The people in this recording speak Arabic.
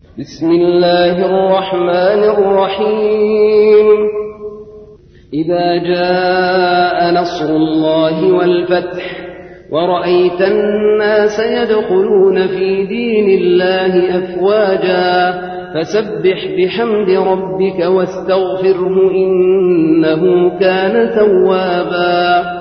بسم الله الرحمن الرحيم. إذا جاء نصر الله والفتح ورأيت الناس يدخلون في دين الله أفواجا فسبح بحمد ربك واستغفره إنه كان توابا.